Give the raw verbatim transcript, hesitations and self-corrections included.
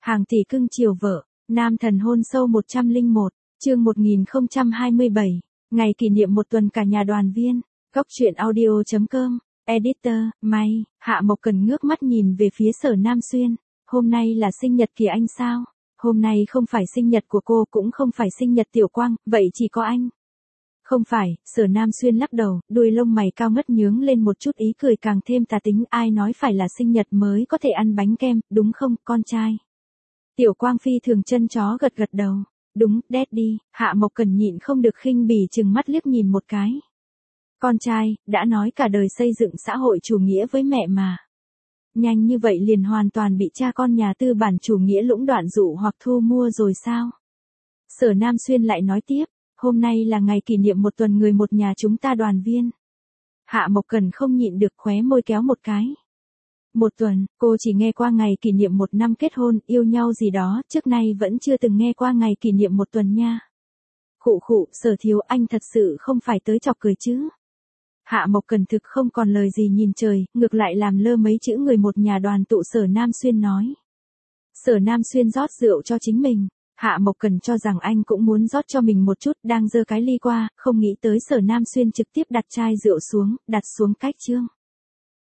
Hàng tỷ cưng chiều vợ, nam thần hôn sâu một trăm lẻ một, chương một nghìn không trăm hai mươi bảy, ngày kỷ niệm một tuần cả nhà đoàn viên, góc truyện audio chấm com, editor, May, Hạ Mộc Cần ngước mắt nhìn về phía Sở Nam Xuyên, hôm nay là sinh nhật kìa anh sao? Hôm nay không phải sinh nhật của cô cũng không phải sinh nhật Tiểu Quang, vậy chỉ có anh. Không phải, Sở Nam Xuyên lắc đầu, đuôi lông mày cao ngất nhướng lên một chút ý cười càng thêm tà tính, ai nói phải là sinh nhật mới có thể ăn bánh kem, đúng không, con trai? Tiểu Quang phi thường chân chó gật gật đầu, đúng, Daddy, Hạ Mộc Cần nhịn không được khinh bỉ chừng mắt liếc nhìn một cái. Con trai, đã nói cả đời xây dựng xã hội chủ nghĩa với mẹ mà. Nhanh như vậy liền hoàn toàn bị cha con nhà tư bản chủ nghĩa lũng đoạn dụ hoặc thu mua rồi sao? Sở Nam Xuyên lại nói tiếp, hôm nay là ngày kỷ niệm một tuần người một nhà chúng ta đoàn viên. Hạ Mộc Cần không nhịn được khóe môi kéo một cái. Một tuần, cô chỉ nghe qua ngày kỷ niệm một năm kết hôn, yêu nhau gì đó, trước nay vẫn chưa từng nghe qua ngày kỷ niệm một tuần nha. Khụ khụ, Sở thiếu anh thật sự không phải tới chọc cười chứ. Hạ Mộc Cần thực không còn lời gì nhìn trời, ngược lại làm lơ mấy chữ người một nhà đoàn tụ. Sở Nam Xuyên nói. Sở Nam Xuyên rót rượu cho chính mình. Hạ Mộc Cần cho rằng anh cũng muốn rót cho mình một chút, đang giơ cái ly qua, không nghĩ tới Sở Nam Xuyên trực tiếp đặt chai rượu xuống, đặt xuống cách chương.